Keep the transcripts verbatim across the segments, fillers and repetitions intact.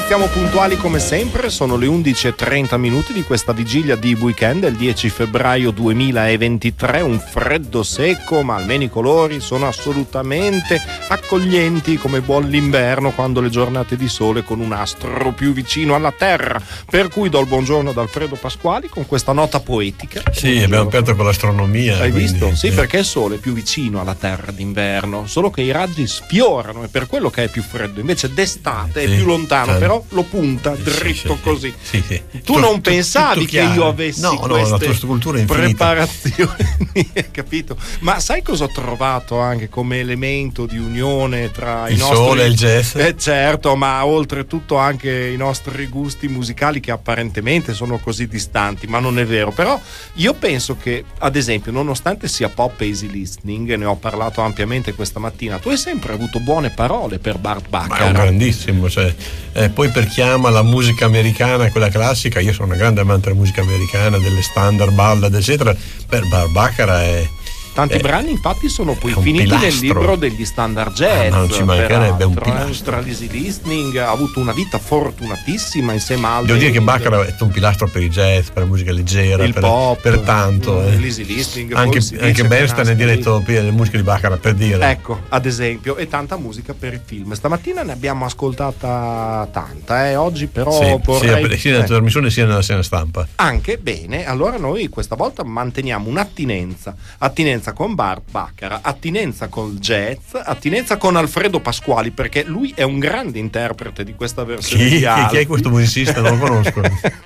iniziamo puntuali come sempre, sono le undici e trenta minuti di questa vigilia di weekend del dieci febbraio duemilaventitré, un freddo secco, ma almeno i colori sono assolutamente accoglienti come buon l'inverno, quando le giornate di sole con un astro più vicino alla terra, per cui do il buongiorno ad Alfredo Pasquali con questa nota poetica. Sì, buongiorno. Abbiamo aperto con l'astronomia. Hai quindi, visto? Sì, eh. perché il sole è più vicino alla terra d'inverno, solo che i raggi sfiorano, è per quello che è più freddo, invece d'estate sì, è più lontano, sì. però lo punta dritto sì, così. Sì, sì. Tu Tut- non tut- pensavi tutto che chiaro. io avessi no, no, queste la tua struttura è infinita. preparazioni, capito? Ma sai cosa ho trovato anche come elemento di unione tra il i nostri sole e il jazz? Eh certo, ma oltretutto anche i nostri gusti musicali, che apparentemente sono così distanti, ma non è vero. Però io penso che, ad esempio, nonostante sia pop e easy listening, ne ho parlato ampiamente questa mattina, tu hai sempre avuto buone parole per Burt Ma è un Bacharach. grandissimo, cioè, eh, poi per chi ama la musica americana, quella classica, io sono una grande amante della musica americana, delle standard, ballad eccetera, per Burt Bacharach è Tanti eh, brani infatti sono poi è un finiti pilastro. nel libro degli standard jazz. Ah, non ci mancherebbe, un peraltro, pilastro. Tra l'easy listening ha avuto una vita fortunatissima insieme a altri. Devo dire che Bacharach è un pilastro per il jazz, per la musica leggera, il per, pop, per tanto. Eh. l'easy listening, Anche, poi si anche dice Bernstein che è nasce diretto per le musiche di Bacharach, per dire. Ecco, ad esempio, e tanta musica per il film. Stamattina ne abbiamo ascoltata tanta, eh. Oggi però Sì, vorrei... sia, sia nella eh. trasmissione sia nella, sia nella stampa. Anche bene, allora noi questa volta manteniamo un'attinenza, attinenza con Burt Bacharach, attinenza col jazz, attinenza con Alfredo Pasquali, perché lui è un grande interprete di questa versione Chi, di chi, Alfie. chi è questo musicista? Non lo conosco.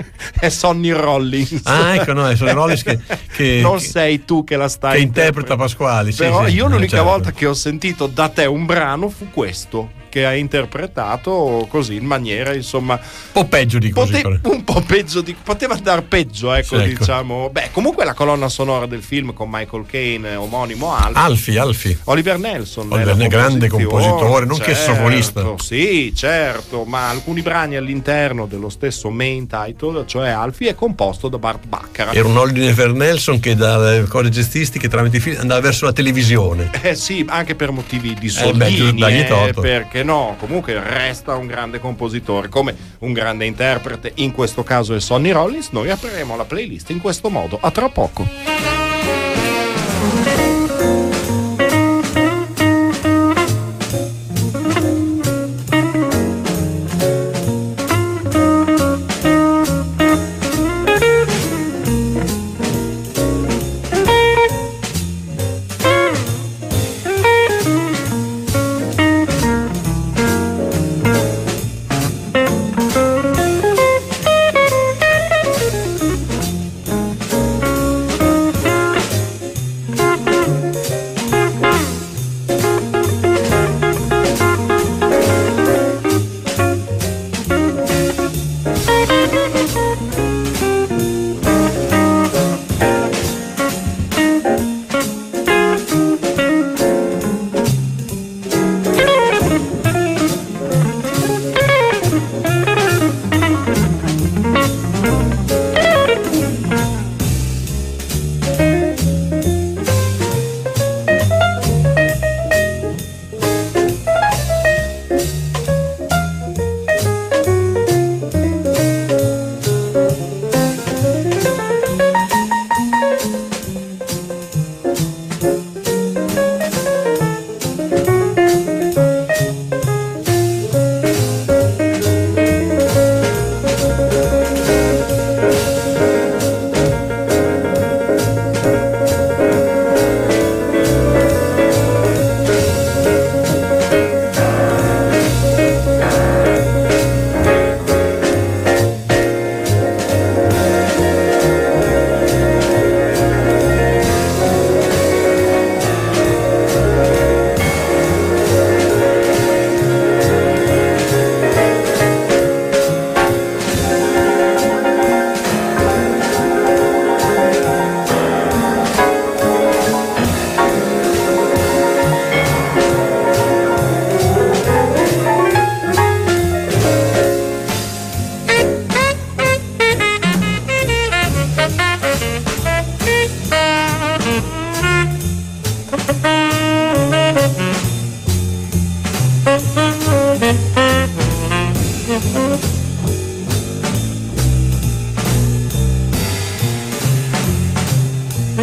È Sonny Rollins. Ah, ecco, no, è Sonny Rollins che, che non che, sei tu che la stai che interpreta Pasquali. Sì, però sì, io l'unica certo. volta che ho sentito da te un brano fu questo, che hai interpretato così in maniera, insomma, un po' peggio di così. pote- un po' peggio di poteva andare peggio, ecco, Sì, ecco. diciamo. Beh, comunque la colonna sonora del film con Michael Caine, omonimo Alfie. Alfie, Alfie. Oliver Nelson, Oliver nella Nelson, grande composizione, compositore, nonché certo, sassofonista. Sì, certo, ma alcuni brani all'interno dello stesso main title, cioè Alfie, è composto da Burt Bacharach. Era un Oliver Nelson che dalle cose gestistiche tramite i film andava verso la televisione. Eh sì, anche per motivi di Eh beh, soldini, dagli eh, toto. perché no, comunque resta un grande compositore, come un grande interprete, in questo caso è Sonny Rollins. Noi apriremo la playlist in questo modo, a tra poco.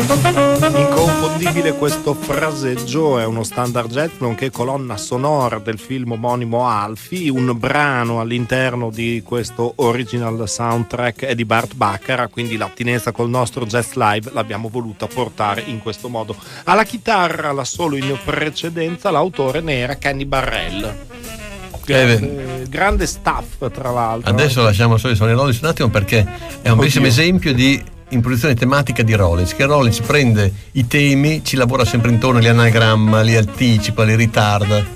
Inconfondibile questo fraseggio, è uno standard jazz nonché colonna sonora del film omonimo Alfie, un brano all'interno di questo original soundtrack è di Burt Bacharach, quindi l'attinenza col nostro jazz live l'abbiamo voluta portare in questo modo. Alla chitarra, la solo in precedenza, l'autore ne era Kenny Barrell. Grande, grande staff, tra l'altro. Adesso lasciamo solo i Sonny Rollins un attimo, perché è un bellissimo esempio di improvisazione tematica di Rollins, che Rollins prende i temi, ci lavora sempre intorno, li anagramma, li anticipa, li ritarda.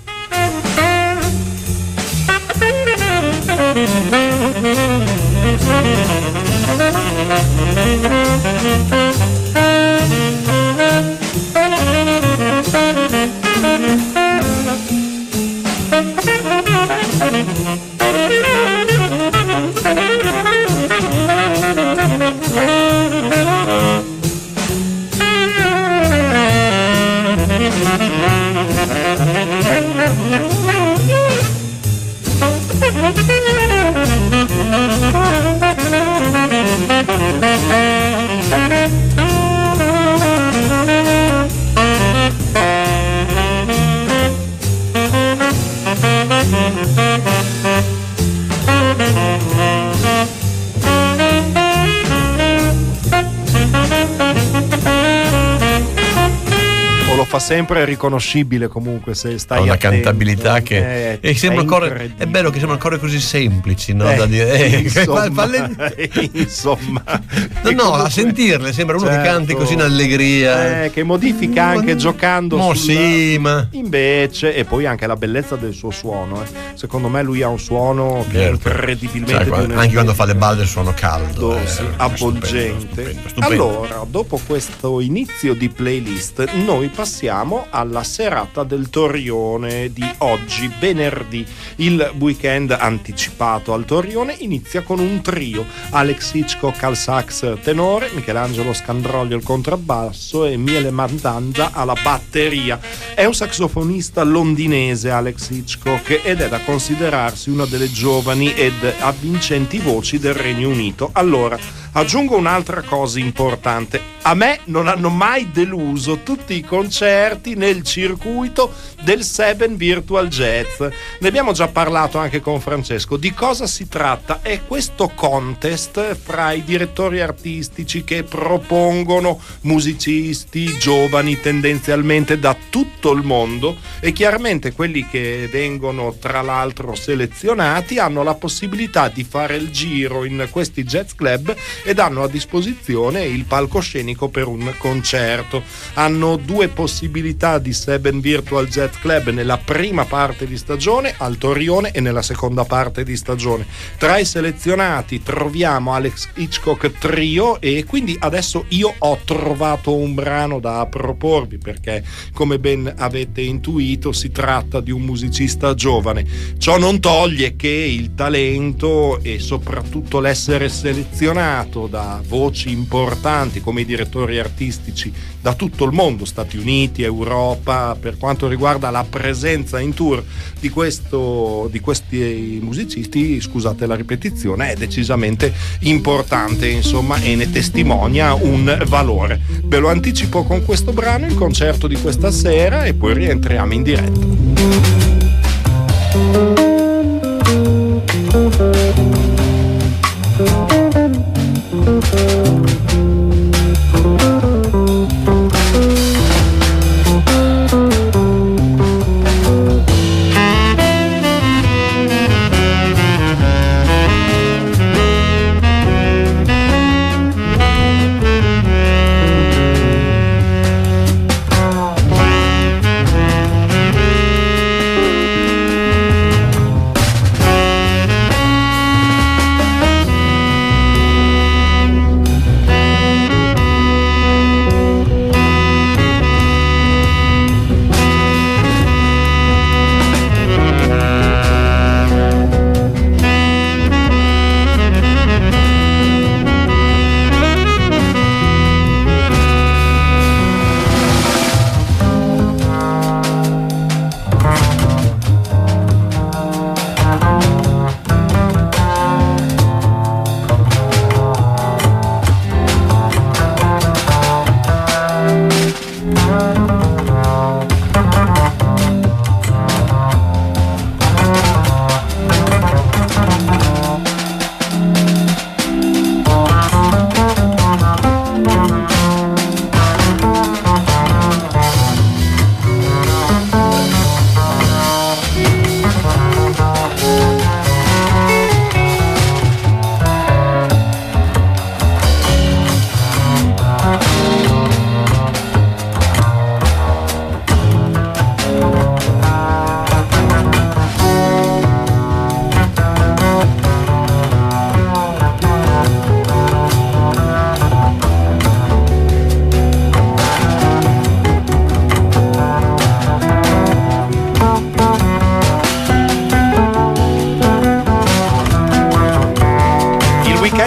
Fa sempre riconoscibile comunque, se stai ha una attento. Cantabilità che è, e sembra ancora, è bello che sembrano ancora così semplici, no? Eh, Da dire, eh, insomma, falle... insomma no, no, comunque, a sentirle sembra uno certo, che canti così in allegria, eh, che modifica anche ma, giocando mo sulla... sì, ma invece, e poi anche la bellezza del suo suono, eh. Secondo me lui ha un suono che certo. è incredibilmente, cioè, di anche quando fa le balde il suono caldo, Do, eh, sì, è avvolgente. stupendo, stupendo, stupendo. Allora, dopo questo inizio di playlist, noi passiamo alla serata del Torrione di oggi, venerdì. Il weekend anticipato al Torrione inizia con un trio: Alex Hitchcock al sax tenore, Michelangelo Scandroglio al contrabbasso e Miele Mandanza alla batteria. È un saxofonista londinese, Alex Hitchcock, ed è da considerarsi una delle giovani ed avvincenti voci del Regno Unito. Allora, aggiungo un'altra cosa importante: a me non hanno mai deluso tutti i concerti nel circuito del Seven Virtual Jazz. Ne abbiamo già parlato anche con Francesco. Di cosa si tratta? È questo contest fra i direttori artistici che propongono musicisti giovani tendenzialmente da tutto il mondo, e chiaramente quelli che vengono tra l'altro selezionati hanno la possibilità di fare il giro in questi jazz club ed hanno a disposizione il palcoscenico per un concerto. Hanno due possibilità di Seven Virtual Jazz Club nella prima parte di stagione al Torrione e nella seconda parte di stagione. Tra i selezionati troviamo Alex Hitchcock Trio, e quindi adesso io ho trovato un brano da proporvi, perché come ben avete intuito si tratta di un musicista giovane. Ciò non toglie che il talento e soprattutto l'essere selezionato da voci importanti come i direttori artistici da tutto il mondo, Stati Uniti, Europa, per quanto riguarda la presenza in tour di questo di questi musicisti, scusate la ripetizione, è decisamente importante, insomma, e ne testimonia un valore. Ve lo anticipo con questo brano, il concerto di questa sera, e poi rientriamo in diretta.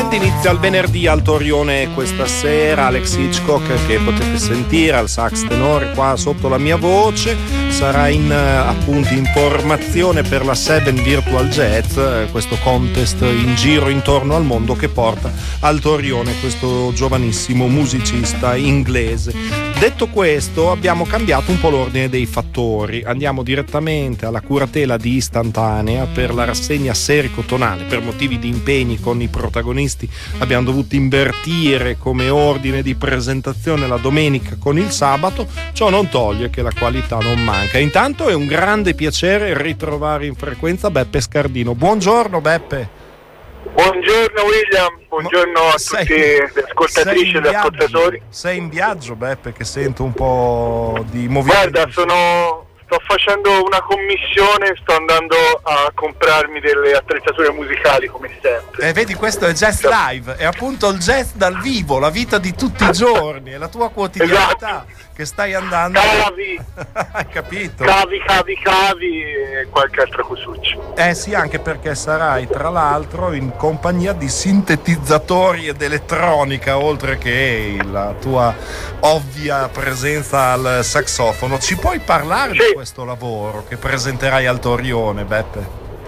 Weekend inizia il venerdì al Torione questa sera. Alex Hitchcock, che potete sentire al sax tenore qua sotto la mia voce, sarà in appunto in formazione per la Seven Virtual Jazz, questo contest in giro intorno al mondo che porta al Torione questo giovanissimo musicista inglese. Detto questo, abbiamo cambiato un po' l'ordine dei fattori. Andiamo direttamente alla curatela di Istantanea per la rassegna serico-tonale. Per motivi di impegni con i protagonisti abbiamo dovuto invertire come ordine di presentazione la domenica con il sabato. Ciò non toglie che la qualità non manca. Intanto è un grande piacere ritrovare in frequenza Beppe Scardino. Buongiorno Beppe. Buongiorno William, buongiorno a sei, tutti le ascoltatrici e gli ascoltatori. Sei in viaggio Beppe, che sento un po' di movimento. Guarda, sono, sto facendo una commissione, sto andando a comprarmi delle attrezzature musicali come sempre. E eh, vedi, questo è Jazz Live, è appunto il jazz dal vivo, la vita di tutti i giorni, è la tua quotidianità. Esatto. Che stai andando. Cavi, hai capito? Cavi, cavi, cavi e qualche altra cosuccia. Eh sì, anche perché sarai tra l'altro in compagnia di sintetizzatori ed elettronica, oltre che la tua ovvia presenza al saxofono. Ci puoi parlare sì. di questo lavoro che presenterai al Torione, Beppe?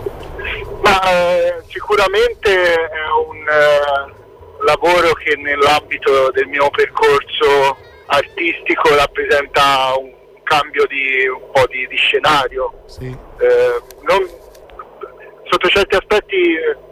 Ma eh, sicuramente è un eh, lavoro che nell'ambito del mio percorso artistico rappresenta un cambio di un po' di, di scenario, sì. eh, non, sotto certi aspetti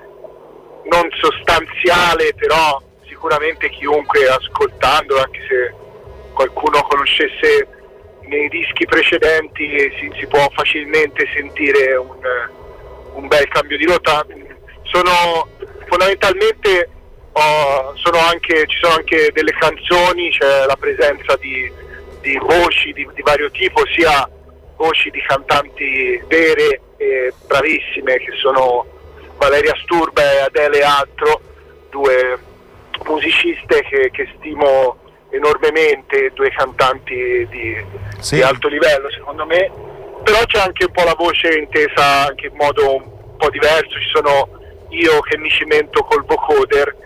non sostanziale, però sicuramente chiunque ascoltando, anche se qualcuno conoscesse nei dischi precedenti, si, si può facilmente sentire un, un bel cambio di rotta. Sono fondamentalmente Oh, sono anche, ci sono anche delle canzoni, c'è la presenza di, di voci di, di vario tipo, sia voci di cantanti vere e bravissime che sono Valeria Sturba e Adele Altro, due musiciste che, che stimo enormemente, due cantanti di, sì. di alto livello secondo me, però c'è anche un po' la voce intesa anche in modo un po' diverso. Ci sono io che mi cimento col vocoder,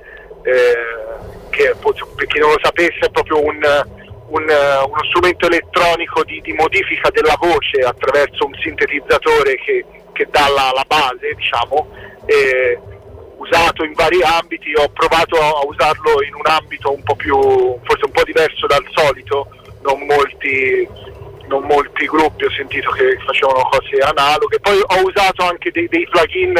Eh, che per chi non lo sapesse è proprio un, un, uno strumento elettronico di, di modifica della voce attraverso un sintetizzatore che, che dà la, la base, diciamo, eh, usato in vari ambiti. Ho provato a usarlo in un ambito un po' più, forse un po' diverso dal solito, non molti, non molti gruppi ho sentito che facevano cose analoghe. Poi ho usato anche dei, dei plugin,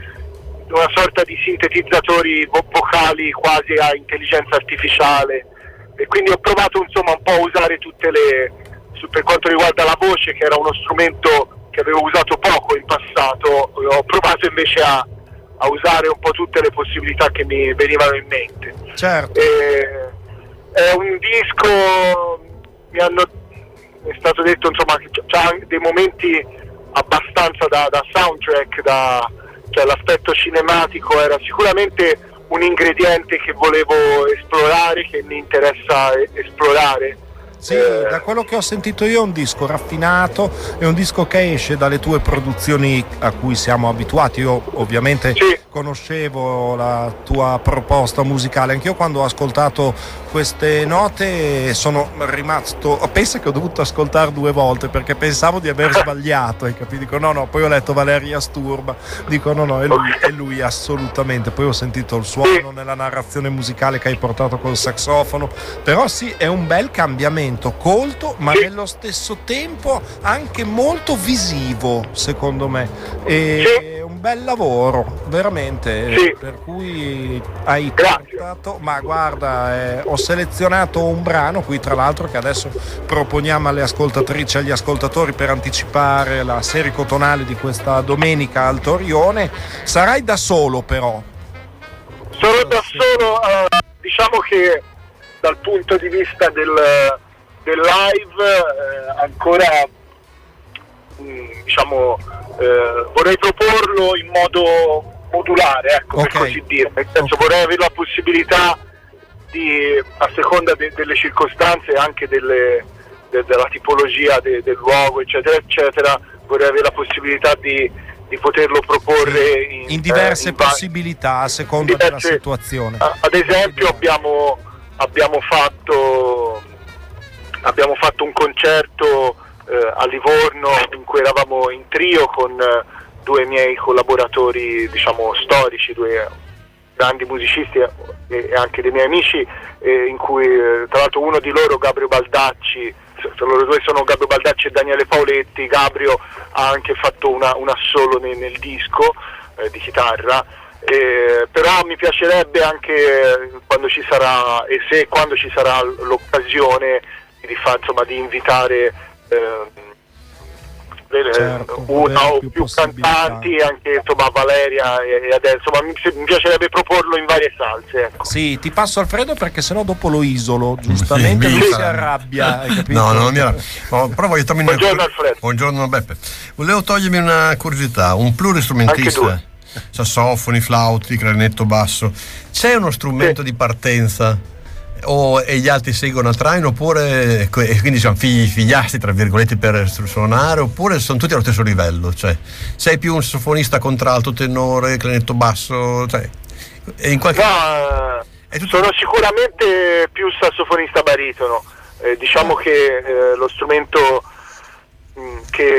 una sorta di sintetizzatori vo- vocali quasi a intelligenza artificiale, e quindi ho provato insomma un po' a usare tutte le, su, per quanto riguarda la voce, che era uno strumento che avevo usato poco in passato, ho provato invece a, a usare un po' tutte le possibilità che mi venivano in mente. Certo. E, è un disco, mi hanno mi è stato detto insomma che c'ha dei momenti abbastanza da, da soundtrack, da cioè l'aspetto cinematico era sicuramente un ingrediente che volevo esplorare, che mi interessa esplorare. Sì, eh. da quello che ho sentito io è un disco raffinato, è un disco che esce dalle tue produzioni a cui siamo abituati. Io ovviamente sì. conoscevo la tua proposta musicale, anch'io quando ho ascoltato queste note sono rimasto, pensa che ho dovuto ascoltare due volte perché pensavo di aver sbagliato, hai capito? Dico no no, poi ho letto Valeria Sturba, dico no no, è lui, è lui assolutamente. Poi ho sentito il suono nella narrazione musicale che hai portato col saxofono, però sì, è un bel cambiamento, colto ma sì. nello stesso tempo anche molto visivo secondo me, e sì. è un bel lavoro veramente, sì. per cui hai portato, ma guarda, eh, ho selezionato un brano qui tra l'altro che adesso proponiamo alle ascoltatrici e agli ascoltatori per anticipare la serico-tonale di questa domenica al Torione. Sarai da solo però? Sono da solo, uh, diciamo che dal punto di vista del del live eh, ancora mh, diciamo eh, vorrei proporlo in modo modulare, ecco, okay. per così dire, nel senso okay. vorrei avere la possibilità di, a seconda de, delle circostanze, anche delle, de, della tipologia de, del luogo eccetera eccetera, vorrei avere la possibilità di, di poterlo proporre in, in diverse eh, in possibilità a seconda diverse, della situazione. Ad esempio abbiamo, abbiamo fatto abbiamo fatto un concerto eh, a Livorno in cui eravamo in trio con eh, due miei collaboratori, diciamo storici, due grandi musicisti e, e anche dei miei amici, eh, in cui eh, tra l'altro uno di loro, Gabrio Baldacci, loro due sono Gabrio Baldacci e Daniele Pauletti. Gabrio ha anche fatto una, un assolo nel, nel disco eh, di chitarra, eh, però mi piacerebbe anche eh, quando ci sarà, e se e quando ci sarà l'occasione di, fa, insomma, di invitare eh, certo, una o più, più cantanti, anche insomma Valeria e, e adesso, ma mi, mi piacerebbe proporlo in varie salse, ecco. Sì, ti passo Alfredo perché sennò dopo lo isolo, giustamente sì, lui sì. si arrabbia, hai capito? No, non mi arrabbio. No, però voglio togliermi una... Buongiorno Alfredo. Buongiorno Beppe. Volevo togliermi una curiosità, un pluristrumentista, sassofoni, flauti, clarinetto, basso. C'è uno strumento sì. di partenza o e gli altri seguono al traino, oppure e quindi sono figli, figliastri tra virgolette per suonare, oppure sono tutti allo stesso livello? Cioè, sei più un sassofonista contralto, tenore, clarinetto basso, cioè, in qualche... no, tutto... sono sicuramente più sassofonista baritono, eh, diciamo oh. che eh, lo strumento mh, che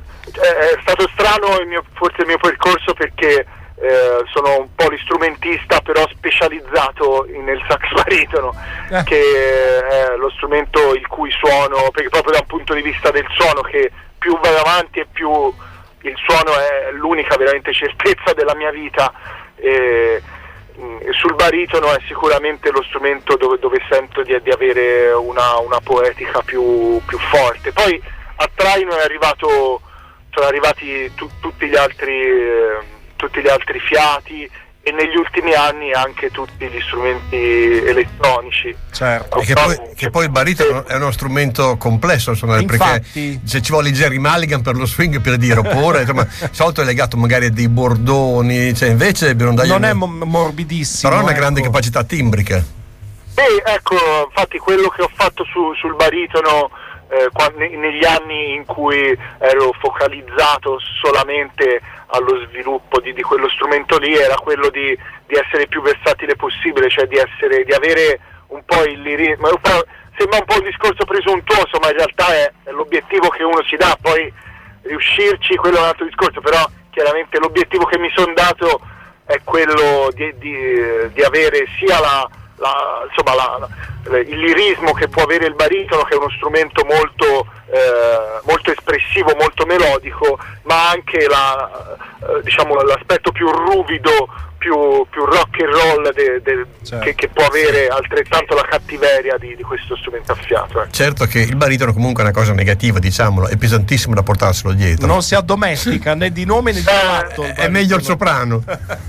è stato strano il mio, forse il mio percorso, perché Eh, sono un polistrumentista però specializzato nel sax baritono, eh. che è lo strumento il cui suono, perché proprio da un punto di vista del suono, che più vai avanti e più il suono è l'unica veramente certezza della mia vita, e, e sul baritono è sicuramente lo strumento dove, dove sento di, di avere una, una poetica più, più forte. Poi a traino è arrivato, sono arrivati tu, tutti gli altri eh, tutti gli altri fiati, e negli ultimi anni anche tutti gli strumenti elettronici. Certo. E che, poi, che poi il baritono è uno strumento complesso, insomma, perché se ci vuole Jerry Mulligan per lo swing, per dire, oppure insomma, di solito è legato magari a dei bordoni, cioè invece non una... è morbidissimo, però ha una ecco. grande capacità timbrica. Sì, ecco, infatti quello che ho fatto su, sul baritono eh, quando, negli anni in cui ero focalizzato solamente allo sviluppo di, di quello strumento lì, era quello di, di essere più versatile possibile, cioè di essere, di avere un po' il lirismo. Sembra un po' un discorso presuntuoso, ma in realtà è, è l'obiettivo che uno si dà. Poi riuscirci, quello è un altro discorso, però chiaramente l'obiettivo che mi sono dato è quello di, di, di avere sia la, la, insomma, la, la, il lirismo che può avere il baritono, che è uno strumento molto eh, molto espressivo, molto melodico, ma anche la, eh, diciamo, l'aspetto più ruvido, più, più rock and roll de, de, certo. che, che può avere altrettanto la cattiveria di, di questo strumento a fiato. Eh. Certo che il baritono comunque è una cosa negativa, diciamolo, è pesantissimo da portarselo dietro. Non si addomestica né di nome né di fatto. Eh, è meglio il soprano.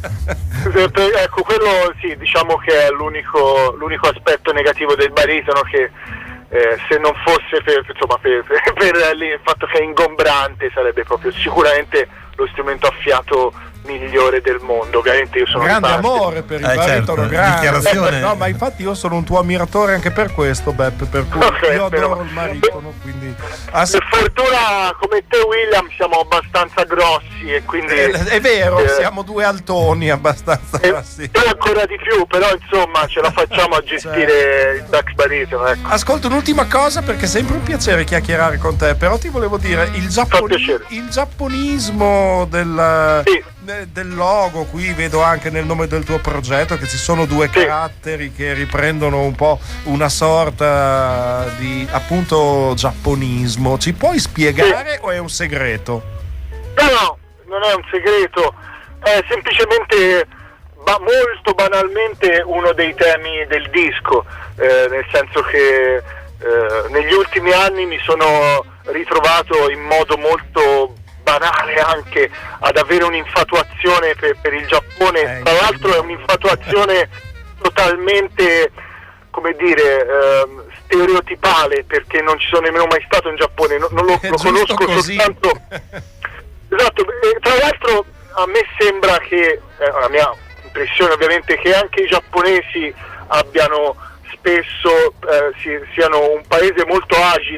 Ecco, quello sì, diciamo che è l'unico, l'unico aspetto negativo del baritono, che Eh, se non fosse per, insomma, per, per, per il fatto che è ingombrante, sarebbe proprio sicuramente lo strumento a fiato migliore del mondo. Ovviamente io sono grande amore per il eh, baritono, certo. grande. No, ma infatti io sono un tuo ammiratore anche per questo, Beppe, per cui okay, io adoro però il baritono, quindi ass- per fortuna come te, William, siamo abbastanza grossi e quindi eh, è vero, eh, siamo due altoni abbastanza eh, grossi. E ancora di più, però insomma ce la facciamo a gestire certo. il sax baritono, ecco. Ascolta, un'ultima cosa, perché è sempre un piacere chiacchierare con te, però ti volevo dire il, giapponi- il giapponismo del sì. del logo, qui vedo anche nel nome del tuo progetto che ci sono due sì. caratteri che riprendono un po' una sorta di appunto giapponismo. Ci puoi spiegare sì. o è un segreto? No, no, non è un segreto, è semplicemente ba- molto banalmente uno dei temi del disco, eh, nel senso che eh, negli ultimi anni mi sono ritrovato in modo molto banale anche ad avere un'infatuazione per, per il Giappone. Tra l'altro è un'infatuazione totalmente, come dire, ehm, stereotipale, perché non ci sono nemmeno mai stato in Giappone, non, non lo, lo conosco così. soltanto. Esatto, e tra l'altro a me sembra che, eh, la mia impressione ovviamente, che anche i giapponesi abbiano spesso eh, si, siano un paese molto agile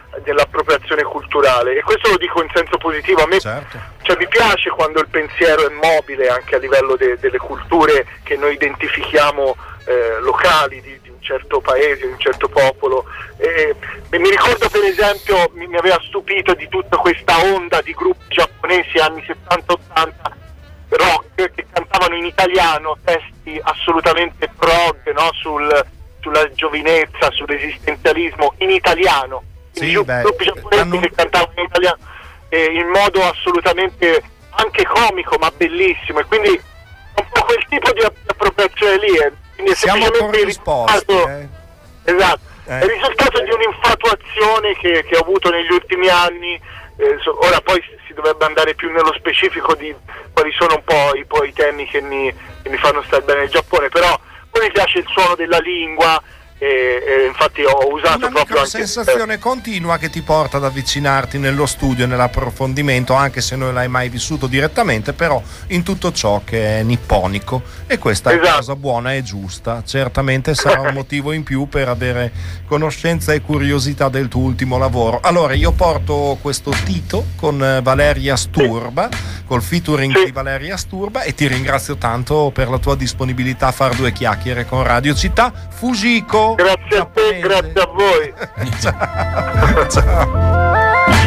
dell'appropriazione culturale, e questo lo dico in senso positivo. A me certo. cioè, mi piace quando il pensiero è mobile anche a livello de- delle culture che noi identifichiamo eh, locali di, di un certo paese, di un certo popolo. E, e mi ricordo per esempio, mi, mi aveva stupito di tutta questa onda di gruppi giapponesi anni settanta ottanta rock che cantavano in italiano testi assolutamente prog, no? Sul, sulla giovinezza, sull'esistenzialismo in italiano. Sì, I beh, gruppi giapponesi hanno... che cantavano in italiano eh, in modo assolutamente anche comico ma bellissimo, e quindi è un po' quel tipo di appropriazione lì, eh. Quindi è siamo semplicemente il risultato, eh. esatto, eh. è il risultato di un'infatuazione che, che ho avuto negli ultimi anni. Eh, so, ora poi si dovrebbe andare più nello specifico di quali sono un po' i, poi, i temi che mi, che mi fanno stare bene nel Giappone, però poi mi piace il suono della lingua. E, e infatti ho usato una proprio anche sensazione eh. continua che ti porta ad avvicinarti nello studio e nell'approfondimento, anche se non l'hai mai vissuto direttamente, però in tutto ciò che è nipponico, e questa esatto. è una cosa buona e giusta. Certamente sarà un motivo in più per avere conoscenza e curiosità del tuo ultimo lavoro. Allora io porto questo Tito con Valeria Sturba, sì. col featuring sì. di Valeria Sturba, e ti ringrazio tanto per la tua disponibilità a far due chiacchiere con Radio Città. Fujiko. Grazie a te, grazie a voi. Ciao. Ciao.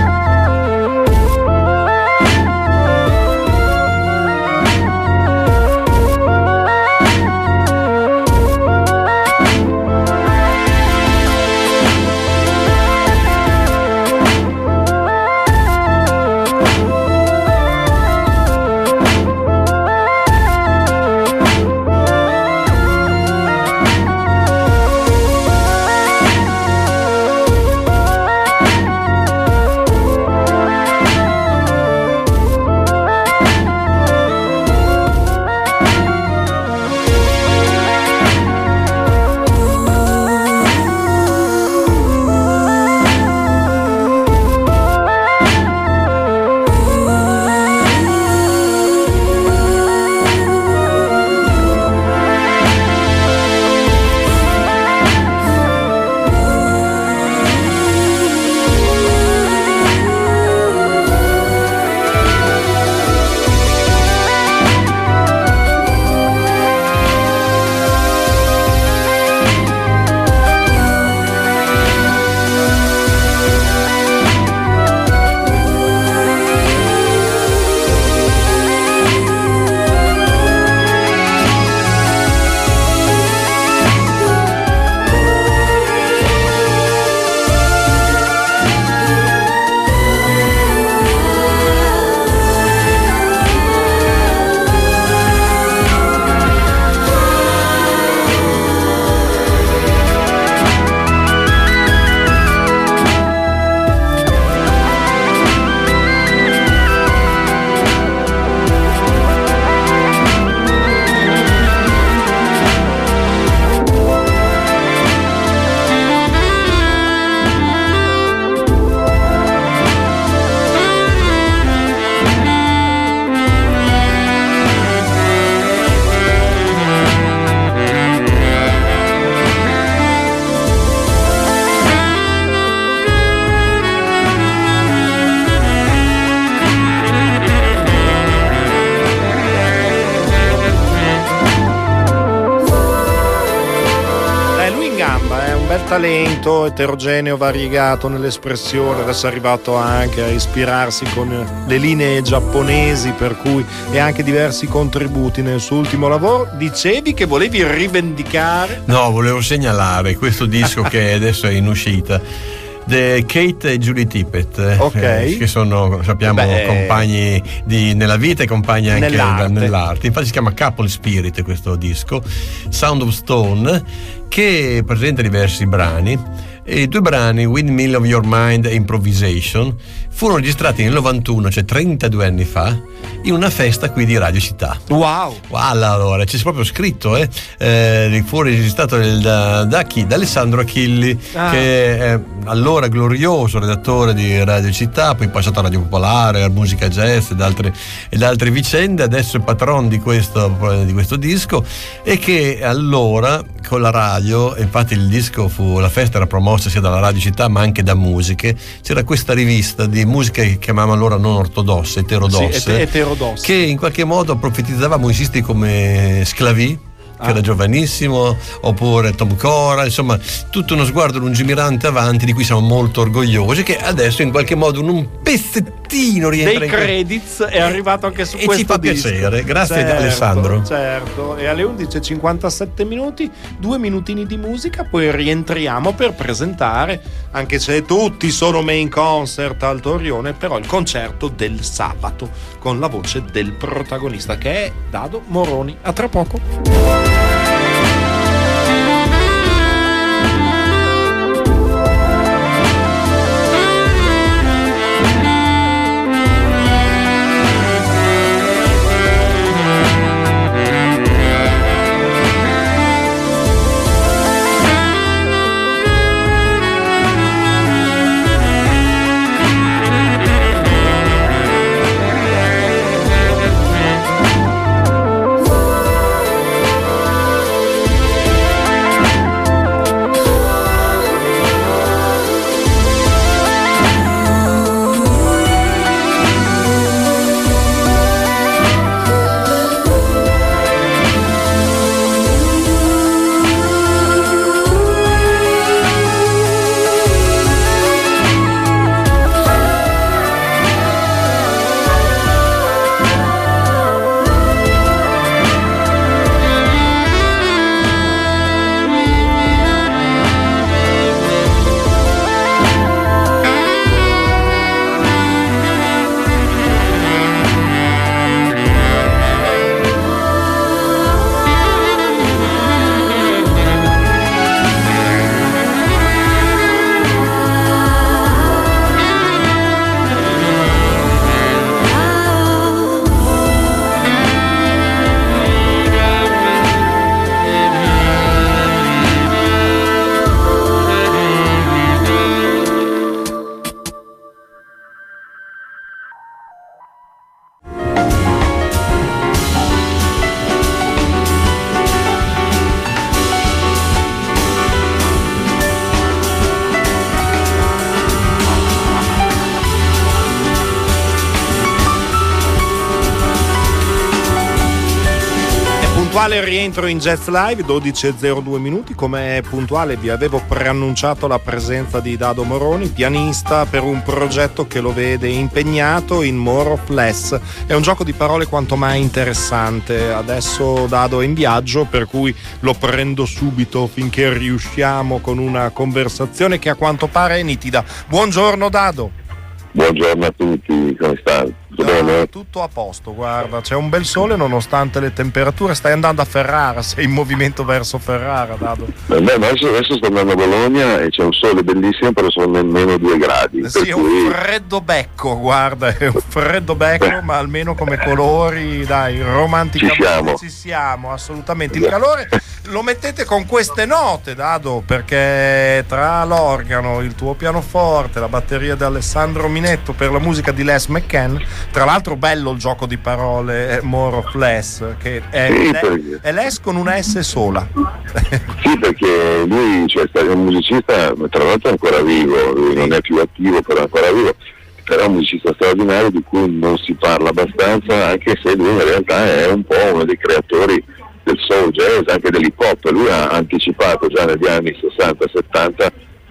Talento eterogeneo, variegato nell'espressione, adesso è arrivato anche a ispirarsi con le linee giapponesi, per cui e anche diversi contributi nel suo ultimo lavoro. Dicevi che volevi rivendicare? No, volevo segnalare questo disco che adesso è in uscita, The Kate e Julie Tippett, okay. eh, che sono, sappiamo, Beh, compagni di, nella vita e compagni anche nell'arte. nell'arte. Infatti si chiama Couple Spirit questo disco, Sound of Stone, che presenta diversi brani. E i due brani, Windmill of Your Mind e Improvisation, furono registrati nel novantuno, cioè trentadue anni fa, in una festa qui di Radio Città. Wow! Wow, allora, c'è proprio scritto, eh, eh fu registrato da, da chi? Da Alessandro Achilli, ah. che è allora glorioso redattore di Radio Città, poi passato a Radio Popolare, a Musica Jazz ed altre, ed altre vicende, adesso è patron di questo, di questo disco, e che allora con la radio, infatti il disco fu, la festa era promossa sia dalla Radio Città ma anche da Musiche, c'era questa rivista di musica che chiamavamo allora non ortodosse, eterodosse, sì, eterodosse, che in qualche modo profetizzava musicisti come Sclavi, che era giovanissimo, oppure Tom Cora, insomma tutto uno sguardo lungimirante avanti di cui siamo molto orgogliosi, che adesso in qualche modo un pezzettino rientra dei in credits è arrivato anche su e questo ci fa disco. piacere, grazie certo, Alessandro. Certo, e alle undici e cinquantasette minuti, due minutini di musica, poi rientriamo per presentare, anche se tutti sono main concert al Torrione, però il concerto del sabato con la voce del protagonista che è Dado Moroni. A tra poco. Puntuale rientro in Jazz Live, dodici e zero due minuti. Come puntuale vi avevo preannunciato la presenza di Dado Moroni, pianista per un progetto che lo vede impegnato in More of Less. È un gioco di parole quanto mai interessante. Adesso Dado è in viaggio, per cui lo prendo subito finché riusciamo con una conversazione che a quanto pare è nitida. Buongiorno Dado. Buongiorno a tutti, come stai? Tutto Ah, bene? tutto a posto, guarda, c'è un bel sole nonostante le temperature. Stai andando a Ferrara, sei in movimento verso Ferrara, Dado. Beh, beh, adesso, adesso sto andando a Bologna e c'è un sole bellissimo, però sono nemmeno due gradi. Sì, è per cui... un freddo becco, guarda, è un freddo becco, ma almeno come colori, dai, romanticamente Ci siamo. ci siamo, assolutamente. Il calore lo mettete con queste note, Dado, perché tra l'organo, il tuo pianoforte, la batteria di Alessandro Minetto per la musica di Les McCann, tra l'altro bello il gioco di parole, More of Less, che è, Sì, è, perché- è Les con una S sola. Sì, perché lui, cioè, è un musicista, tra l'altro è ancora vivo, lui non è più attivo, però è ancora vivo, però è un musicista straordinario di cui non si parla abbastanza, anche se lui in realtà è un po' uno dei creatori del soul jazz, anche dell'hip hop. Lui ha anticipato già negli anni sessanta settanta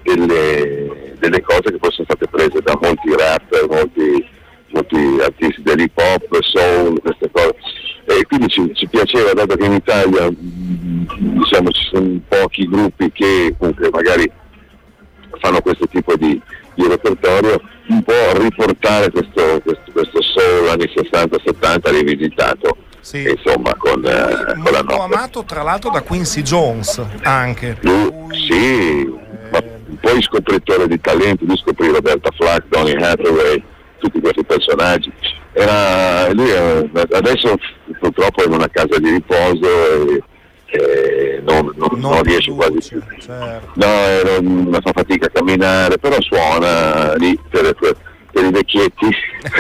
delle, delle cose che poi sono state prese da molti rapper, molti, molti artisti dell'hip hop, soul, queste cose. E quindi ci, ci piaceva, dato che in Italia mh, diciamo ci sono pochi gruppi che comunque magari fanno questo tipo di, di repertorio, un po' riportare questo, questo, questo soul anni sessanta settanta rivisitato. Sì. E insomma con, eh, con la Molto notte. amato tra l'altro da Quincy Jones anche. Lui, Lui- sì, ma poi scopritore di talenti, lui scoprì Roberta Flack, Donny Hathaway, tutti questi personaggi. Era, lui è- adesso purtroppo è in una casa di riposo e, e non, non, Non non riesce quasi produce, più. certo. No, era- non fa fatica a camminare, però suona lì per, per- per i vecchietti della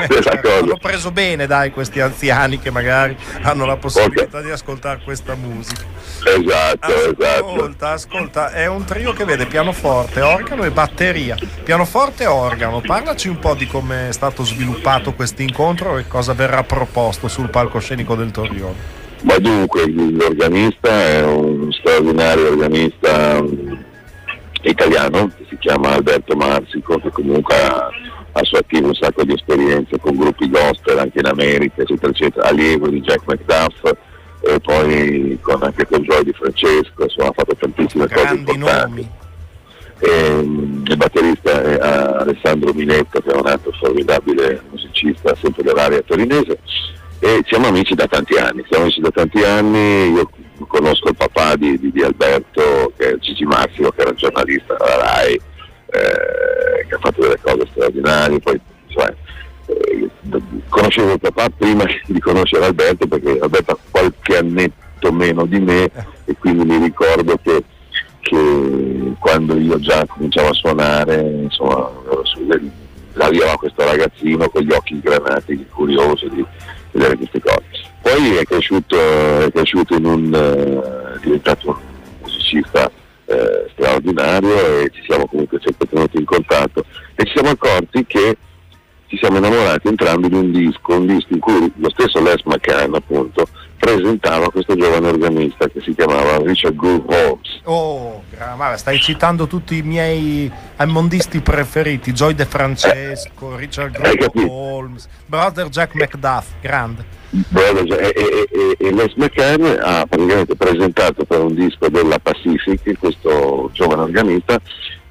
hanno preso bene, dai, questi anziani che magari hanno la possibilità okay. di ascoltare questa musica. Esatto, ascolta, esatto. Ascolta, è un trio che vede pianoforte, organo e batteria. Pianoforte e organo, parlaci un po' di come è stato sviluppato questo incontro e cosa verrà proposto sul palcoscenico del Torrione. Ma dunque, l'organista è un straordinario organista italiano che si chiama Alberto Marsico, che comunque ha al suo attivo un sacco di esperienze con gruppi gospel anche in America, eccetera, eccetera, allievo di Jack McDuff, e poi con, anche con Joy Di Francesco, insomma ha fatto tantissime grandi cose importanti. Nomi. E, il batterista è Alessandro Minetto, che è un altro formidabile musicista, sempre dell'area torinese, e siamo amici da tanti anni, siamo amici da tanti anni, io conosco il papà di, di, di Alberto, che è Gigi Massimo, che era un giornalista della Rai, eh, che ha fatto delle cose straordinarie, poi cioè, eh, conoscevo il papà prima di conoscere Alberto, perché Alberto ha qualche annetto meno di me e quindi mi ricordo che, che quando io già cominciavo a suonare, insomma, aveva questo ragazzino con gli occhi ingranati, curioso di vedere queste cose. Poi è cresciuto, è cresciuto in un uh, è diventato un musicista uh, straordinario, e ci siamo comunque sempre tenuti in contatto e ci siamo accorti che ci siamo innamorati entrambi di un disco, un disco in cui lo stesso Les McCann appunto presentava questo giovane organista che si chiamava Richard Groove Holmes. Oh, ma stai citando tutti i miei ammondisti preferiti, Joy De Francesco, eh, Richard Groove Holmes, Brother Jack McDuff, grande. Brother, e, e, e, e Les McCann ha praticamente presentato per un disco della Pacific questo giovane organista,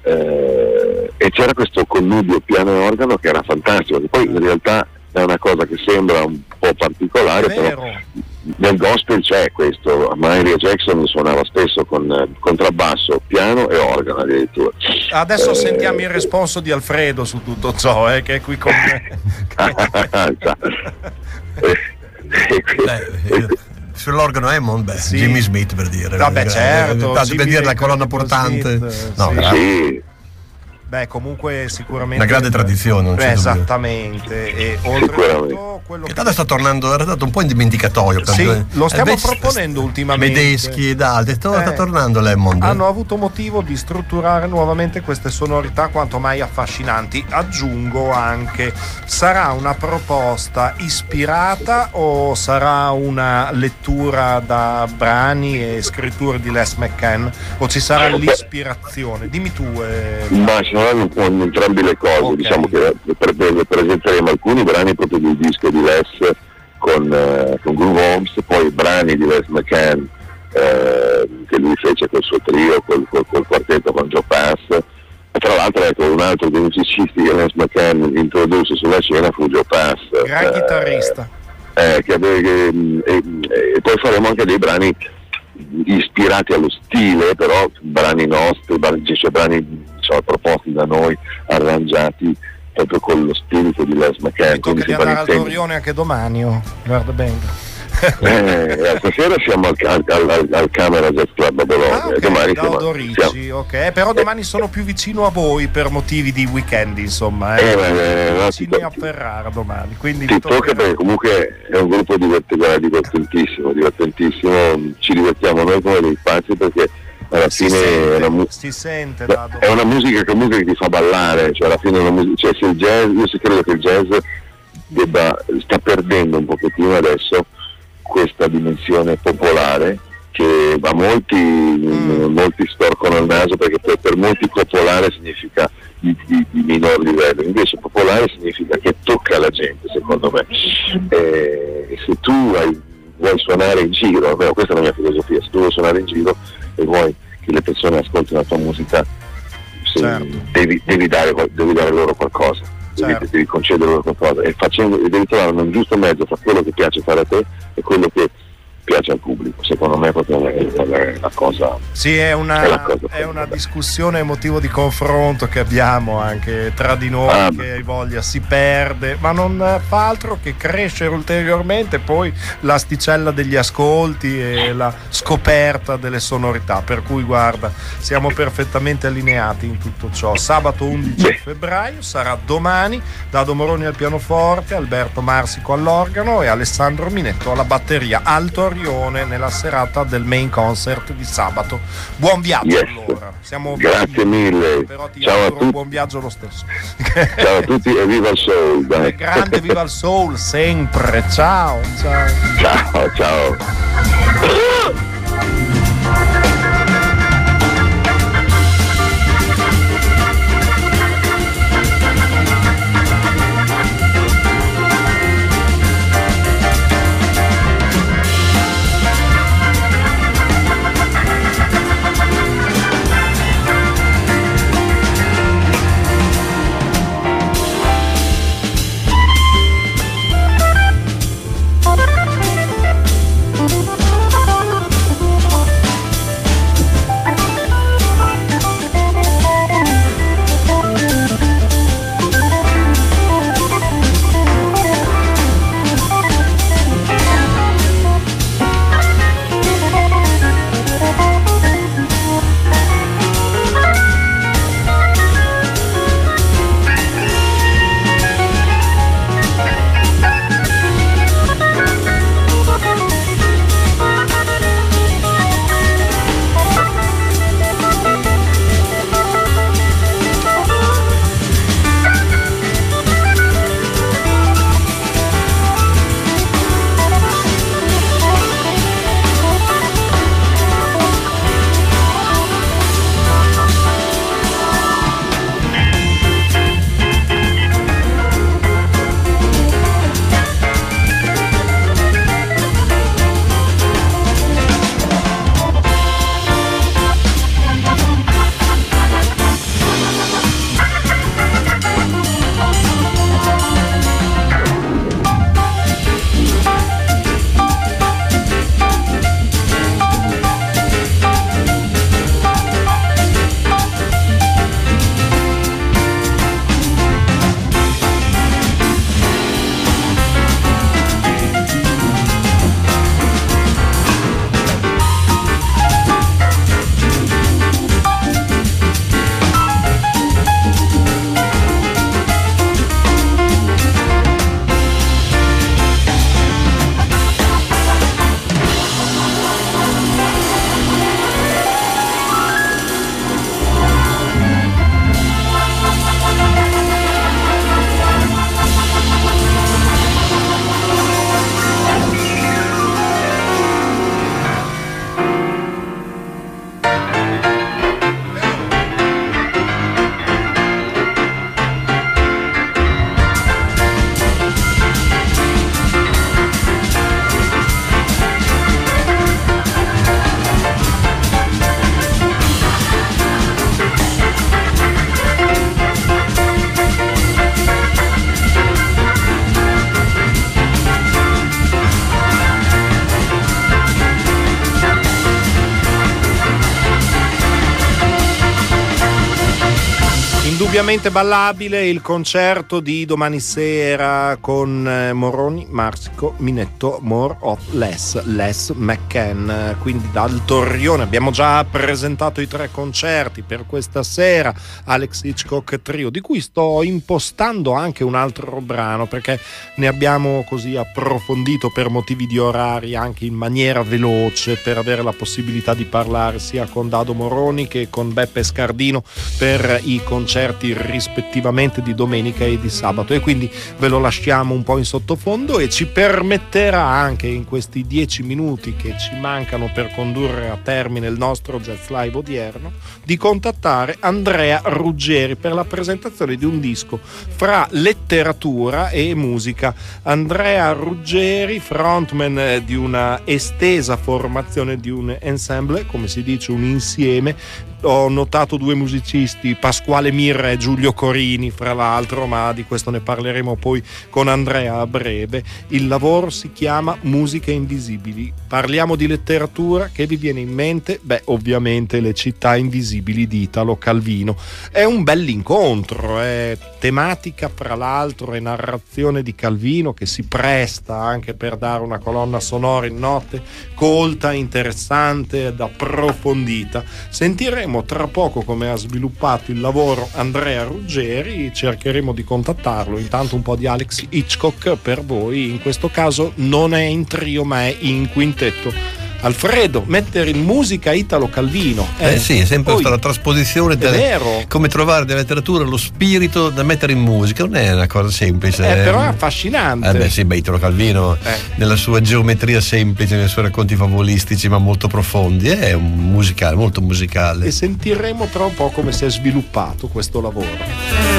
eh, e c'era questo connubio piano e organo che era fantastico, che poi in realtà è una cosa che sembra un po' particolare, però nel gospel c'è questo. Mahalia Jackson suonava spesso con eh, contrabbasso, piano e organo addirittura. Adesso eh, sentiamo il responso di Alfredo su tutto ciò, eh, che è qui con me. Beh, sull'organo Hammond, beh, sì. Jimmy Smith per dire. Vabbè, certo, tanto per dire la colonna portante. Smith, no, sì. Sì. Beh, comunque sicuramente una grande tradizione, non c'è beh, esattamente, e oltretutto quello che tanto sta tornando, era stato un po' in dimenticatoio, sì, per lo stiamo eh, proponendo ultimamente, Medeschi ed altri, sta, eh, sta tornando l'Hammond. hanno avuto motivo di strutturare nuovamente queste sonorità quanto mai affascinanti. Aggiungo anche, sarà una proposta ispirata o sarà una lettura da brani e scritture di Les McCann, o ci sarà l'ispirazione? Dimmi tu. eh, Ma ci saranno un po' entrambe le cose, okay. Diciamo che pre- pre- presenteremo alcuni brani proprio del disco di Les con, eh, con Groove Holmes, poi brani di Les McCann eh, che lui fece col suo trio, col, col, col quartetto con Joe Pass, e tra l'altro ecco un altro dei musicisti che Les McCann introdusse sulla scena fu Joe Pass, gran eh, chitarrista, eh, che, che, e, e poi faremo anche dei brani ispirati allo stile, però brani nostri, brani, cioè brani cioè, proposti da noi, arrangiati proprio con lo spirito di Les McCann. Mi tocca di andare al Torrione anche domani, oh. Guarda bene. Eh, stasera siamo al, al, al, al Camera Jazz Club a Bologna. Ah, okay, domani da siamo, Odorici, siamo... ok. Però domani sono più vicino a voi per motivi di weekend, insomma. Eh. Eh, eh, no, vicini ti, a Ferrara domani. Quindi ti tocca perché comunque è un gruppo divert- divertentissimo, divertentissimo. Ci divertiamo noi come dei pazzi, perché alla si fine sente, è, una mu- si sente è una musica comunque che ti fa ballare, cioè alla fine è una musica, cioè se il jazz, io si credo che il jazz debba, sta perdendo un pochettino adesso questa dimensione popolare che a molti, mm. molti storcono il naso, perché per, per molti popolare significa di, di, di minor livello, invece popolare significa che tocca la gente, secondo me. E se tu hai, vuoi suonare in giro, almeno questa è la mia filosofia, se tu vuoi suonare in giro e vuoi che le persone ascoltino la tua musica, se, certo. devi, devi, dare, devi dare loro qualcosa, devi, certo. devi concedere loro qualcosa, e, facendo, e devi trovare un giusto mezzo tra quello che piace fare a te e quello che piace al pubblico. Secondo me proprio è la cosa. Sì, è una, è, cosa è una discussione e motivo di confronto che abbiamo anche tra di noi, ah, che hai voglia si perde, ma non fa altro che crescere ulteriormente poi l'asticella degli ascolti e la scoperta delle sonorità, per cui guarda, siamo perfettamente allineati in tutto ciò. Sabato undici Beh. febbraio sarà domani, Dado Moroni al pianoforte, Alberto Marsico all'organo e Alessandro Minetto alla batteria. Alto Arione nella serata del main concert di sabato. Buon viaggio. Yes. Allora, siamo grazie mille, però ti ciao a tutti. Un buon viaggio lo stesso. Ciao a tutti e viva il soul, dai. Grande, viva il soul sempre. Ciao, ciao. Ciao, ciao. Indubbiamente ballabile il concerto di domani sera con Moroni, Marsico, Minetto, More of Less, Les McCann. Quindi dal Torrione abbiamo già presentato i tre concerti per questa sera, Alex Hitchcock Trio, di cui sto impostando anche un altro brano perché ne abbiamo così approfondito per motivi di orari anche in maniera veloce per avere la possibilità di parlare sia con Dado Moroni che con Beppe Scardino per i concerti rispettivamente di domenica e di sabato, e quindi ve lo lasciamo un po' in sottofondo e ci permetterà anche in questi dieci minuti che ci mancano per condurre a termine il nostro Jazz Live odierno di contattare Andrea Ruggeri per la presentazione di un disco fra letteratura e musica. Andrea Ruggeri, frontman di una estesa formazione di un ensemble, come si dice un insieme, ho notato due musicisti, Pasquale Mirra e Giulio Corini, fra l'altro, ma di questo ne parleremo poi con Andrea a breve. Il lavoro si chiama Musiche Invisibili. Parliamo di letteratura, che vi viene in mente? Beh, ovviamente Le città invisibili di Italo Calvino. È un bell'incontro, è tematica fra l'altro e narrazione di Calvino che si presta anche per dare una colonna sonora in notte colta, interessante ed approfondita. Sentiremo tra poco come ha sviluppato il lavoro Andrea Ruggeri, cercheremo di contattarlo. Intanto un po' di Alex Hitchcock per voi, in questo caso non è in trio ma è in quintetto. Alfredo, mettere in musica Italo Calvino. Eh, eh sì, è sempre poi, stata la trasposizione delle, come trovare nella letteratura lo spirito da mettere in musica, non è una cosa semplice. Eh, però è affascinante. Eh beh sì, beh, Italo Calvino eh. nella sua geometria semplice, nei suoi racconti favolistici ma molto profondi, è un musicale, molto musicale. E sentiremo tra un po' come si è sviluppato questo lavoro.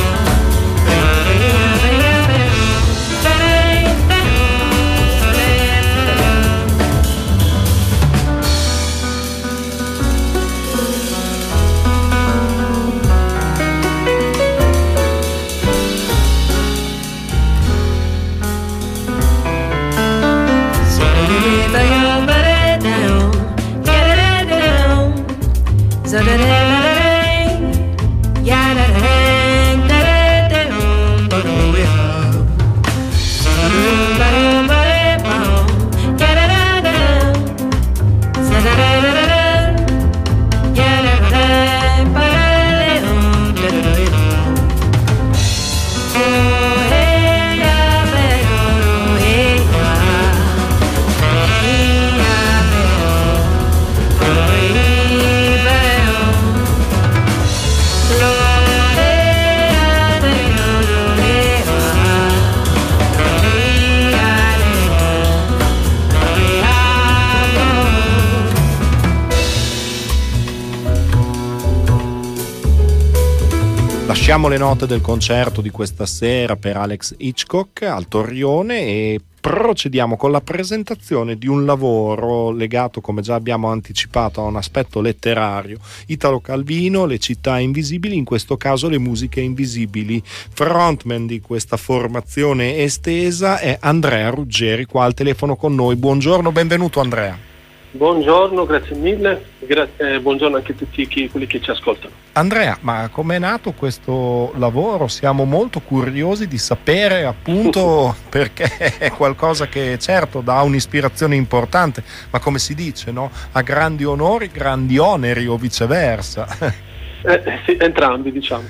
Lasciamo le note del concerto di questa sera per Alex Hitchcock al Torrione e procediamo con la presentazione di un lavoro legato, come già abbiamo anticipato, a un aspetto letterario. Italo Calvino, Le città invisibili, in questo caso Le musiche invisibili. Frontman di questa formazione estesa è Andrea Ruggeri, qua al telefono con noi. Buongiorno, benvenuto Andrea. Buongiorno, grazie mille, Gra- eh, buongiorno anche a tutti chi, quelli che ci ascoltano. Andrea, ma com'è nato questo lavoro? Siamo molto curiosi di sapere, appunto, perché è qualcosa che certo dà un'ispirazione importante, ma come si dice, no? Ha grandi onori, grandi oneri o viceversa. Eh, sì, entrambi, diciamo.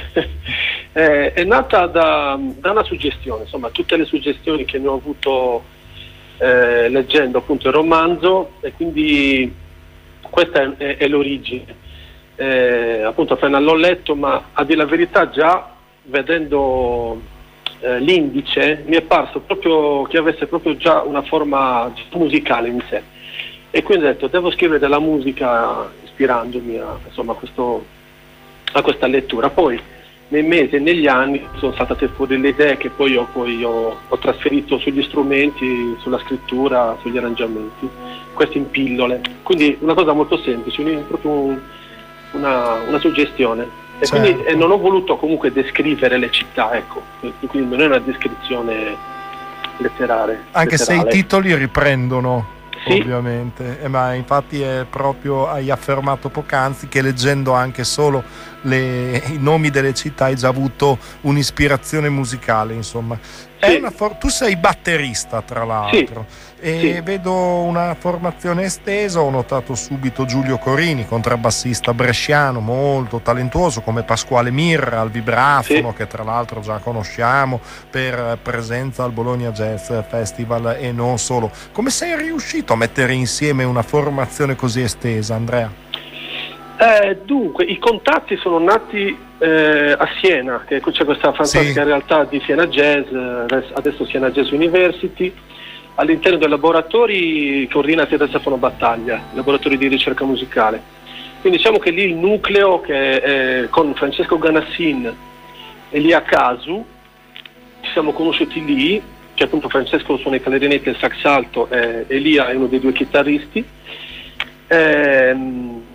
eh, è nata da, da una suggestione, insomma, tutte le suggestioni che ne ho avuto Eh, leggendo appunto il romanzo, e quindi questa è, è, è l'origine. Eh, appunto appena l'ho letto, ma a dire la verità già vedendo eh, l'indice mi è parso proprio che avesse proprio già una forma musicale in sé, e quindi ho detto devo scrivere della musica ispirandomi a, insomma, a, questo, a questa lettura. Poi nei mesi e negli anni sono state fuori le idee che poi, ho, poi ho, ho trasferito sugli strumenti, sulla scrittura, sugli arrangiamenti, questi in pillole. Quindi una cosa molto semplice, proprio un, una, una suggestione. E certo. Quindi eh, non ho voluto comunque descrivere le città, ecco, quindi non è una descrizione letteraria. Anche letterale. Se i titoli riprendono. Sì. Ovviamente, eh, ma infatti è proprio, hai affermato poc'anzi che leggendo anche solo le, i nomi delle città hai già avuto un'ispirazione musicale, insomma. È Sì. una for- tu sei batterista, tra l'altro, Sì. e Sì. vedo una formazione estesa. Ho notato subito Giulio Corini, contrabbassista bresciano molto talentuoso, come Pasquale Mirra al vibrafono, Sì. che tra l'altro già conosciamo per presenza al Bologna Jazz Festival e non solo. Come sei riuscito a mettere insieme una formazione così estesa, Andrea? Eh, dunque, i contatti sono nati eh, a Siena, che c'è questa fantastica Sì. realtà di Siena Jazz, adesso Siena Jazz University, all'interno dei laboratori coordinati da Stefano Battaglia, laboratori di ricerca musicale. Quindi diciamo che lì il nucleo, che è con Francesco Ganassin e Lia Casu, ci siamo conosciuti lì, che appunto Francesco suona i clarinetti e il sax alto, e Elia è uno dei due chitarristi. Ehm,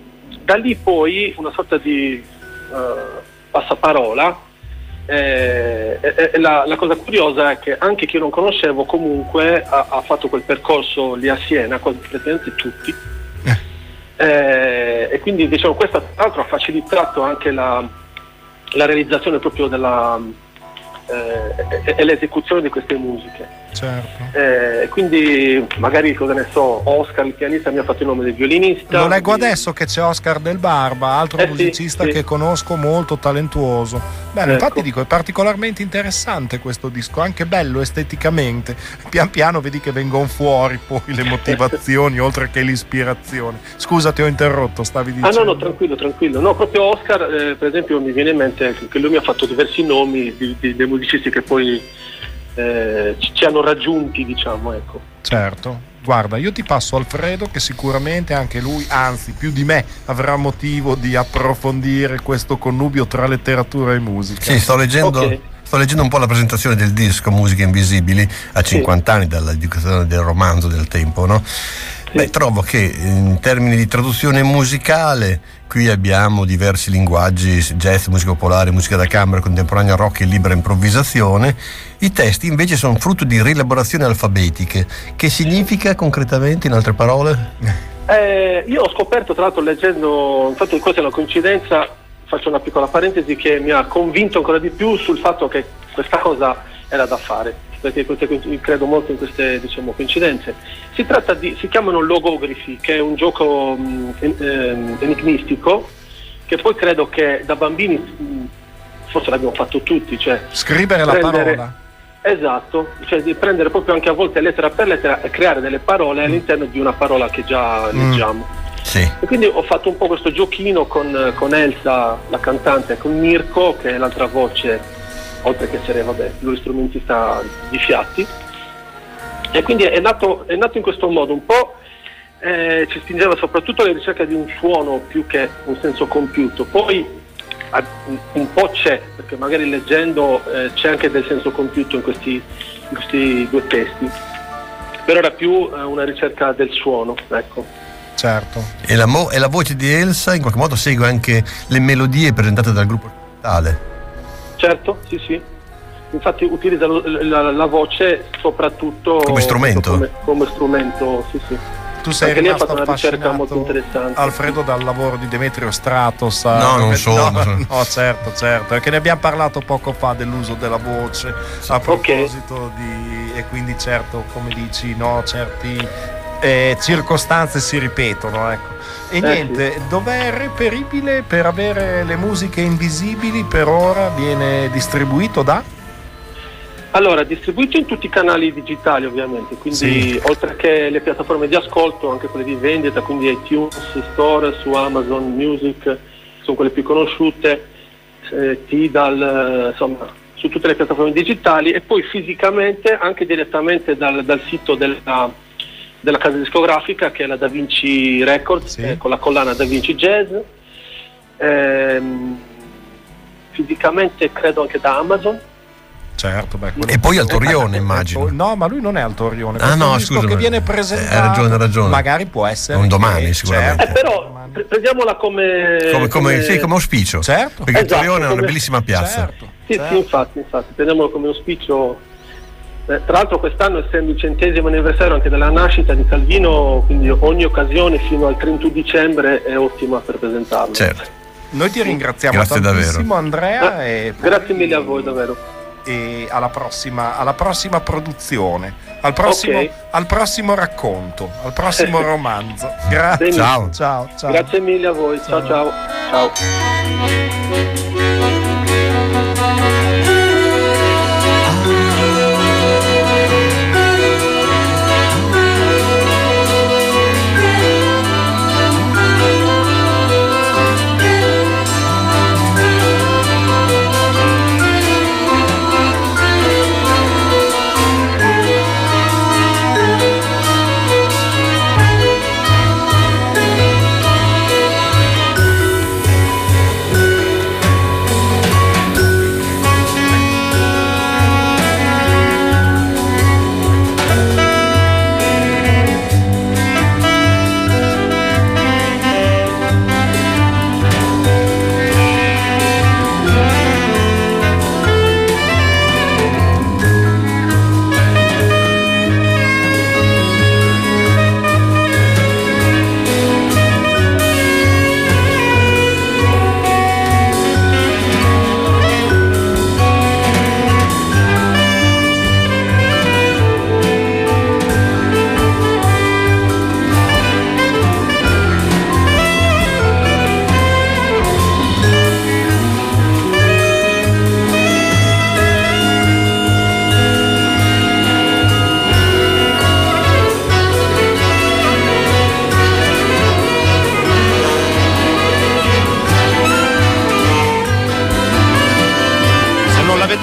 da lì poi una sorta di uh, passaparola. Eh, eh, la, la cosa curiosa è che anche chi non conoscevo comunque ha, ha fatto quel percorso lì a Siena, quasi praticamente tutti, eh, e quindi diciamo questo tra l'altro ha facilitato anche la, la realizzazione proprio della eh, e, e l'esecuzione di queste musiche. Certo. Eh, quindi magari, cosa ne so, Oscar il pianista mi ha fatto il nome del violinista. Lo leggo quindi... adesso che c'è Oscar Del Barba, altro eh, musicista sì, sì. che conosco, molto talentuoso. Bene, Ecco. infatti dico, è particolarmente interessante questo disco, anche bello esteticamente. Pian piano vedi che vengono fuori poi le motivazioni oltre che l'ispirazione. Scusa, ti ho interrotto, stavi dicendo. Ah no, no, tranquillo, tranquillo. No, proprio Oscar, eh, per esempio, mi viene in mente che lui mi ha fatto diversi nomi di, di, dei musicisti che poi eh, ci, ci hanno raggiunti, diciamo, ecco. Certo. Guarda, io ti passo Alfredo, che sicuramente anche lui, anzi più di me, avrà motivo di approfondire questo connubio tra letteratura e musica. Sì, sto leggendo, Ok. sto leggendo un po' la presentazione del disco Musiche Invisibili a cinquanta anni dall'educazione del romanzo del tempo, no? Beh, trovo che in termini di traduzione musicale qui abbiamo diversi linguaggi: jazz, musica popolare, musica da camera, contemporanea, rock e libera improvvisazione. I testi invece sono frutto di rielaborazioni alfabetiche. Che significa concretamente, in altre parole? Eh, io ho scoperto, tra l'altro, leggendo, infatti questa è una coincidenza, faccio una piccola parentesi, che mi ha convinto ancora di più sul fatto che questa cosa era da fare, perché queste, credo molto in queste, diciamo, coincidenze. Si tratta di, si chiamano logografi, che è un gioco mh, eh, enigmistico, che poi credo che da bambini mh, forse l'abbiamo fatto tutti, cioè Scrivere la prendere- parola. Esatto, cioè di prendere proprio anche a volte lettera per lettera e creare delle parole all'interno di una parola che già Mm. leggiamo. Sì. E quindi ho fatto un po' questo giochino con, con Elsa, la cantante, e con Mirko, che è l'altra voce, oltre che essere, vabbè, lui strumentista di fiati. E quindi è nato, è nato in questo modo, un po' eh, ci spingeva soprattutto alla ricerca di un suono più che un senso compiuto. Poi a- un po' c'è, perché magari leggendo eh, c'è anche del senso compiuto in questi, in questi due testi, però era più eh, una ricerca del suono, ecco. Certo. E la, mo- e la voce di Elsa in qualche modo segue anche le melodie presentate dal gruppo tale. Certo, sì, sì. Infatti utilizza lo- la, la voce soprattutto Come strumento. come, come strumento, sì, sì. Tu sei Anche lì ha rimasto fatto una ricerca affascinato, molto interessante. Alfredo, dal lavoro di Demetrio Stratos. a- No, non sono. No, no, certo, certo, perché ne abbiamo parlato poco fa dell'uso della voce a proposito di, e quindi certo, come dici, no, certi eh, circostanze si ripetono, ecco. E Eh, niente, dov'è reperibile per avere le musiche invisibili? Per ora viene distribuito da? Allora, distribuito in tutti i canali digitali, ovviamente, quindi Sì. oltre che le piattaforme di ascolto, anche quelle di vendita, quindi iTunes Store, su Amazon Music, sono quelle più conosciute, eh, Tidal, eh, insomma, su tutte le piattaforme digitali, e poi fisicamente anche direttamente dal, dal sito della, della casa discografica, che è la Da Vinci Records, Sì. eh, con la collana Da Vinci Jazz, ehm, fisicamente credo anche da Amazon. Certo, beh, quello- E poi al Torrione, immagino. No, ma lui non è al Torrione. Ah, questo è no, un disco scusa, che ma- viene eh, presentato. hai ragione, hai ragione. Magari può essere Un domani, che- sicuramente. Eh, però pre- prendiamola come, Come, come, sì, come auspicio. Certo. Perché il Esatto, Torrione è una come- bellissima piazza. Certo, Sì, certo. sì, infatti, infatti, prendiamolo come auspicio. Eh, tra l'altro quest'anno, essendo il centesimo anniversario anche della nascita di Calvino, quindi ogni occasione fino al trentuno dicembre è ottima per presentarlo. Certo. Noi ti ringraziamo Grazie tantissimo, davvero. Andrea, Eh, e poi- grazie mille a voi, davvero. e alla prossima, alla prossima produzione, al prossimo, Ok. al prossimo racconto, al prossimo romanzo. Grazie. Benissimo. Ciao. Ciao, ciao. Grazie mille a voi, ciao ciao. Ciao.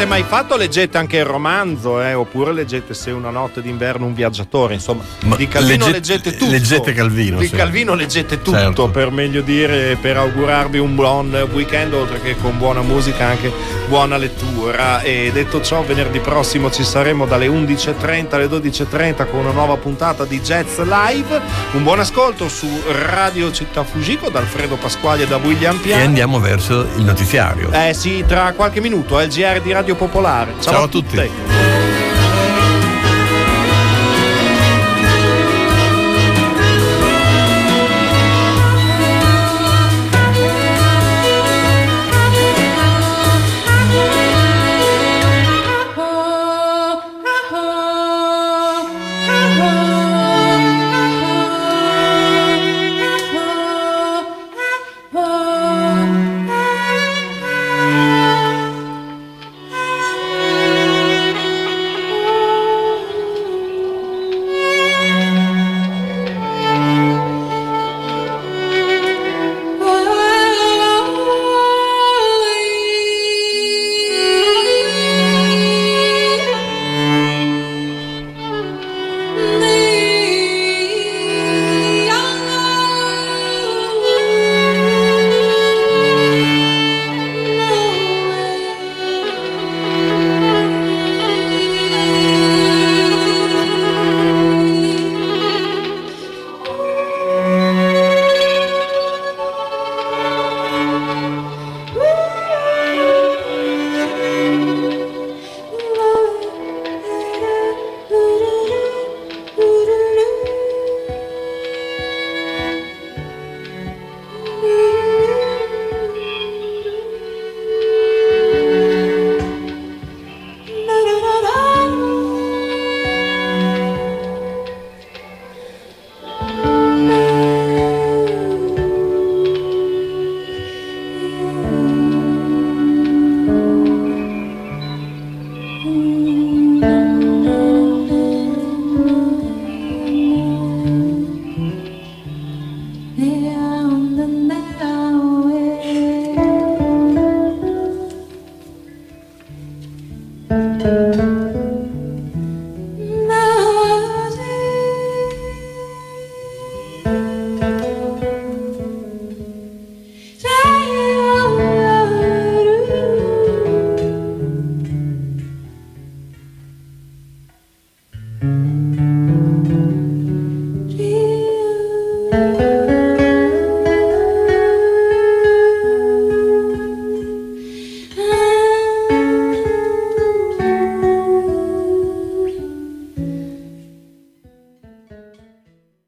l'avete mai fatto, leggete anche il romanzo, eh? Oppure leggete Se una notte d'inverno un viaggiatore, insomma. Ma di Calvino leggete, leggete tutto. Leggete Calvino. Di sì. Calvino leggete tutto, certo. Per meglio dire, per augurarvi un buon weekend, oltre che con buona musica anche buona lettura. E detto ciò, venerdì prossimo ci saremo dalle undici e trenta alle dodici e trenta con una nuova puntata di Jazz Live. Un buon ascolto su Radio Città Fugico da Alfredo Pasquali e da William Piano. E andiamo verso il notiziario. Eh sì, tra qualche minuto è il G R di Radio Popolare. Ciao, Ciao a a tutti. tutti.